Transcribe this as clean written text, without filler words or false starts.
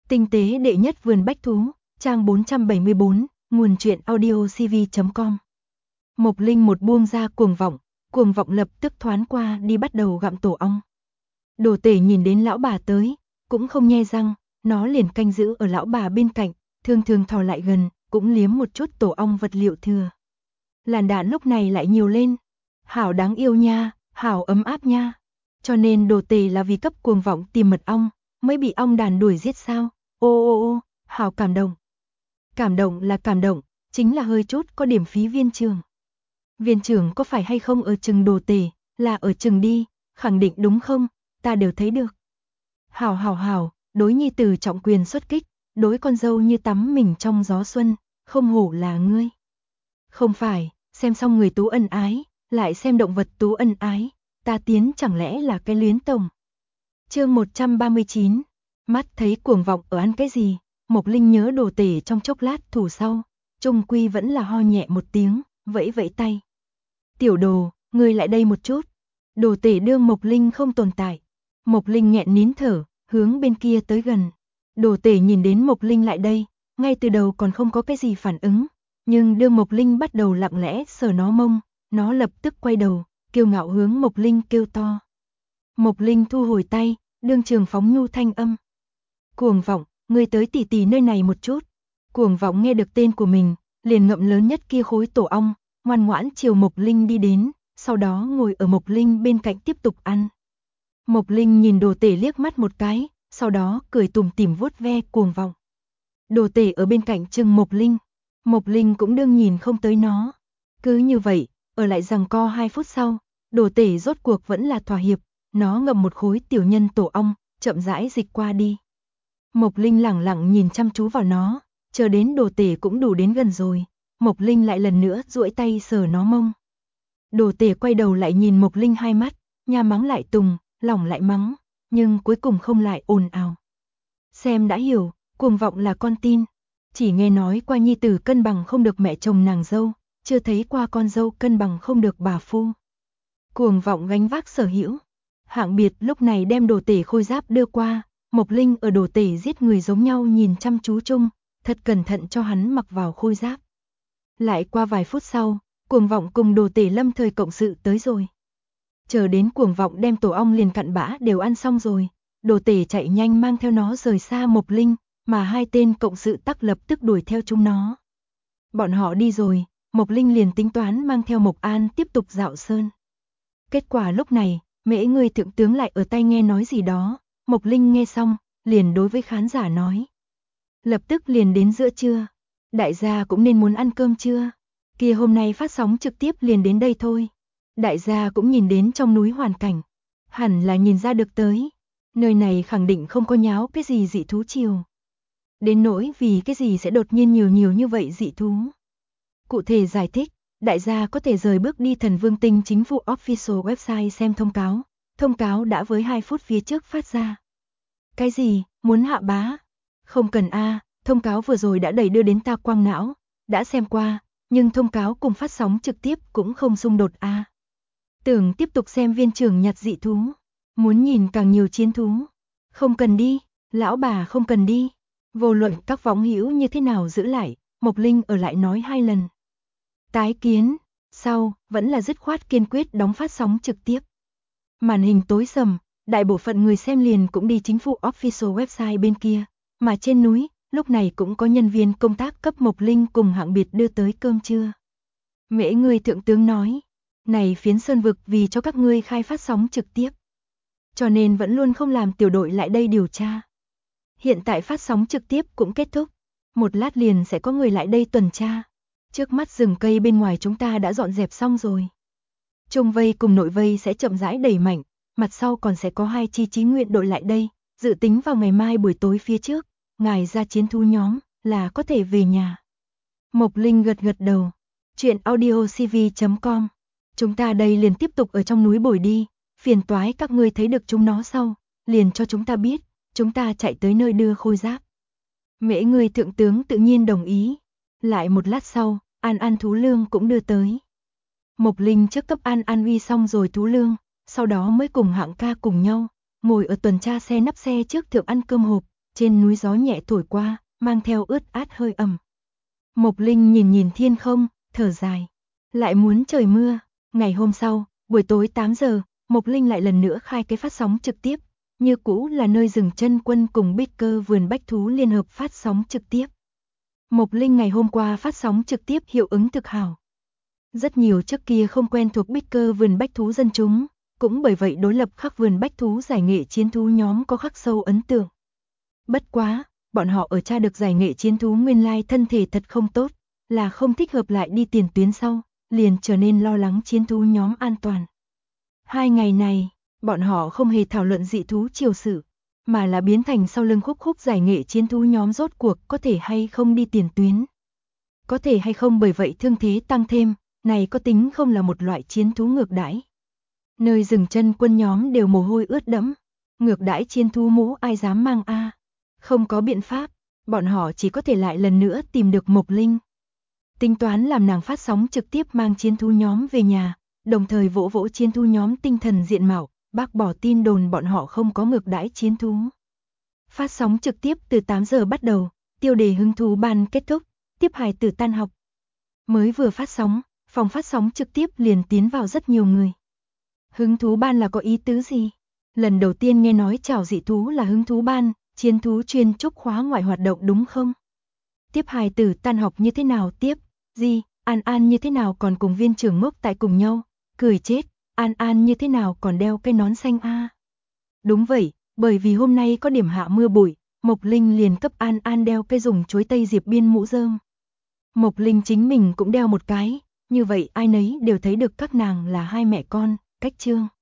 Tinh tế đệ nhất vườn bách thú, trang 474, nguồn truyện audiocv.com. Mộc Linh một buông ra cuồng vọng lập tức thoán qua đi bắt đầu gặm tổ ong. Đồ Tể nhìn đến lão bà tới, cũng không nhe răng, nó liền canh giữ ở lão bà bên cạnh, thường thò lại gần, cũng liếm một chút tổ ong vật liệu thừa. Làn đạn lúc này lại nhiều lên, hảo đáng yêu nha, hảo ấm áp nha. Cho nên Đồ Tể là vì cấp cuồng vọng tìm mật ong, mới bị ong đàn đuổi giết sao? Ô, hảo cảm động. Cảm động là cảm động, chính là hơi chút có điểm phí viên trưởng. Viên trưởng có phải hay không ở chừng Đồ Tể, là ở chừng đi, khẳng định đúng không? Ta đều thấy được. Hảo, đối nhi tử trọng quyền xuất kích, đối con dâu như tắm mình trong gió xuân, không hổ là ngươi. Không phải, xem xong người tú ân ái, lại xem động vật tú ân ái, ta tiến chẳng lẽ là cái luyến tổng. Chương 139, mắt thấy cuồng vọng ở ăn cái gì, Mộc Linh nhớ Đồ Tể trong chốc lát thủ sau, trung quy vẫn là ho nhẹ một tiếng, vẫy tay. Tiểu Đồ, ngươi lại đây một chút. Đồ Tể đương Mộc Linh không tồn tại. Mộc Linh nghẹn nín thở, hướng bên kia tới gần. Đồ Tể nhìn đến Mộc Linh lại đây, ngay từ đầu còn không có cái gì phản ứng, nhưng đương Mộc Linh bắt đầu lặng lẽ sờ nó mông, nó lập tức quay đầu, kiêu ngạo hướng Mộc Linh kêu to. Mộc Linh thu hồi tay, đương trường phóng nhu thanh âm. Cuồng vọng, ngươi tới tỉ tỉ nơi này một chút. Cuồng vọng nghe được tên của mình, liền ngậm lớn nhất kia khối tổ ong, ngoan ngoãn chiều Mộc Linh đi đến, sau đó ngồi ở Mộc Linh bên cạnh tiếp tục ăn. Mộc Linh nhìn Đồ Tể liếc mắt một cái, sau đó cười tủm tỉm vuốt ve cuồng vọng. Đồ Tể ở bên cạnh chừng Mộc Linh cũng đương nhìn không tới nó. Cứ như vậy, ở lại giằng co 2 phút sau, Đồ Tể rốt cuộc vẫn là thỏa hiệp, nó ngậm một khối tiểu nhân tổ ong, chậm rãi dịch qua đi. Mộc Linh lẳng lặng nhìn chăm chú vào nó, chờ đến Đồ Tể cũng đủ đến gần rồi, Mộc Linh lại lần nữa duỗi tay sờ nó mông. Đồ Tể quay đầu lại nhìn Mộc Linh hai mắt, nha mắng lại tùng, lòng lại mắng, nhưng cuối cùng không lại ồn ào. Xem đã hiểu, cuồng vọng là con tin, chỉ nghe nói qua nhi tử cân bằng không được mẹ chồng nàng dâu, chưa thấy qua con dâu cân bằng không được bà phu. Cuồng vọng gánh vác sở hữu. Hạng Biệt lúc này đem Đồ Tể khôi giáp đưa qua, Mộc Linh ở Đồ Tể giết người giống nhau nhìn chăm chú chung, thật cẩn thận cho hắn mặc vào khôi giáp. Lại qua vài phút sau, cuồng vọng cùng Đồ Tể lâm thời cộng sự tới rồi. Chờ đến cuồng vọng đem tổ ong liền cặn bã đều ăn xong rồi, Đồ Tể chạy nhanh mang theo nó rời xa Mộc Linh, mà hai tên cộng sự tắc lập tức đuổi theo chúng nó. Bọn họ đi rồi, Mộc Linh liền tính toán mang theo Mộc An tiếp tục dạo sơn. Kết quả lúc này, Mễ người thượng tướng lại ở tay nghe nói gì đó, Mộc Linh nghe xong, liền đối với khán giả nói. Lập tức liền đến giữa trưa, đại gia cũng nên muốn ăn cơm trưa, kia hôm nay phát sóng trực tiếp liền đến đây thôi. Đại gia cũng nhìn đến trong núi hoàn cảnh, hẳn là nhìn ra được tới, nơi này khẳng định không có nháo cái gì dị thú chiều. Đến nỗi vì cái gì sẽ đột nhiên nhiều như vậy dị thú. Cụ thể giải thích, đại gia có thể rời bước đi Thần Vương Tinh chính phủ official website xem thông cáo đã với 2 phút phía trước phát ra. Cái gì, muốn hạ bá? Không cần thông cáo vừa rồi đã đẩy đưa đến ta quang não, đã xem qua, nhưng thông cáo cùng phát sóng trực tiếp cũng không xung đột Tưởng tiếp tục xem viên trưởng nhặt dị thú, muốn nhìn càng nhiều chiến thú. Không cần đi, lão bà không cần đi. Vô luận các võng hữu như thế nào giữ lại, Mộc Linh ở lại nói 2 lần. Tái kiến, sau, vẫn là dứt khoát kiên quyết đóng phát sóng trực tiếp. Màn hình tối sầm, đại bộ phận người xem liền cũng đi chính phủ official website bên kia, mà trên núi, lúc này cũng có nhân viên công tác cấp Mộc Linh cùng Hạng Biệt đưa tới cơm trưa. Mễ người thượng tướng nói, này phiến sơn vực vì cho các ngươi khai phát sóng trực tiếp, cho nên vẫn luôn không làm tiểu đội lại đây điều tra. Hiện tại phát sóng trực tiếp cũng kết thúc, một lát liền sẽ có người lại đây tuần tra. Trước mắt rừng cây bên ngoài chúng ta đã dọn dẹp xong rồi. Trung vây cùng nội vây sẽ chậm rãi đẩy mạnh, mặt sau còn sẽ có 2 chi chí nguyện đội lại đây, dự tính vào ngày mai buổi tối phía trước, ngài ra chiến thu nhóm là có thể về nhà. Mộc Linh gật đầu. Chuyện audiocv.com. Chúng ta đây liền tiếp tục ở trong núi bồi đi, phiền toái các ngươi thấy được chúng nó sau, liền cho chúng ta biết, chúng ta chạy tới nơi đưa khôi giáp. Mễ người thượng tướng tự nhiên đồng ý. Lại một lát sau, An thú lương cũng đưa tới. Mộc Linh trước cấp An uy xong rồi thú lương, sau đó mới cùng Hạng ca cùng nhau, ngồi ở tuần tra xe nắp xe trước thượng ăn cơm hộp, trên núi gió nhẹ thổi qua, mang theo ướt át hơi ẩm. Mộc Linh nhìn nhìn thiên không, thở dài. Lại muốn trời mưa. Ngày hôm sau, buổi tối 8 giờ, Mộc Linh lại lần nữa khai cái phát sóng trực tiếp. Như cũ là nơi dừng chân quân cùng Bicker vườn bách thú liên hợp phát sóng trực tiếp. Mộc Linh ngày hôm qua phát sóng trực tiếp hiệu ứng thực hảo. Rất nhiều trước kia không quen thuộc Bicker vườn bách thú dân chúng, cũng bởi vậy đối lập khắc vườn bách thú giải nghệ chiến thú nhóm có khắc sâu ấn tượng. Bất quá, bọn họ ở tra được giải nghệ chiến thú nguyên lai thân thể thật không tốt, là không thích hợp lại đi tiền tuyến sau, liền trở nên lo lắng chiến thú nhóm an toàn. 2 ngày này, bọn họ không hề thảo luận dị thú triều sự, mà là biến thành sau lưng khúc khúc giải nghệ chiến thú nhóm rốt cuộc có thể hay không đi tiền tuyến. Có thể hay không bởi vậy thương thế tăng thêm, này có tính không là một loại chiến thú ngược đãi. Nơi dừng chân quân nhóm đều mồ hôi ướt đẫm, ngược đãi chiến thú mũ ai dám mang a. Không có biện pháp, bọn họ chỉ có thể lại lần nữa tìm được Mộc Linh. Tính toán làm nàng phát sóng trực tiếp mang chiến thú nhóm về nhà, đồng thời vỗ vỗ chiến thú nhóm tinh thần diện mạo, bác bỏ tin đồn bọn họ không có ngược đãi chiến thú. Phát sóng trực tiếp từ 8 giờ bắt đầu, tiêu đề hứng thú ban kết thúc, tiếp hài tử tan học. Mới vừa phát sóng, phòng phát sóng trực tiếp liền tiến vào rất nhiều người. Hứng thú ban là có ý tứ gì? Lần đầu tiên nghe nói chào dị thú là hứng thú ban, chiến thú chuyên trúc khóa ngoại hoạt động đúng không? Tiếp hài tử tan học như thế nào tiếp? Gì, An An như thế nào còn cùng viên trưởng Mốc tại cùng nhau? Cười chết, An An như thế nào còn đeo cái nón xanh a? Đúng vậy, bởi vì hôm nay có điểm hạ mưa bụi, Mộc Linh liền cấp An An đeo cái dùng chuối tây diệp biên mũ rơm. Mộc Linh chính mình cũng đeo một cái, như vậy ai nấy đều thấy được các nàng là hai mẹ con, cách chương.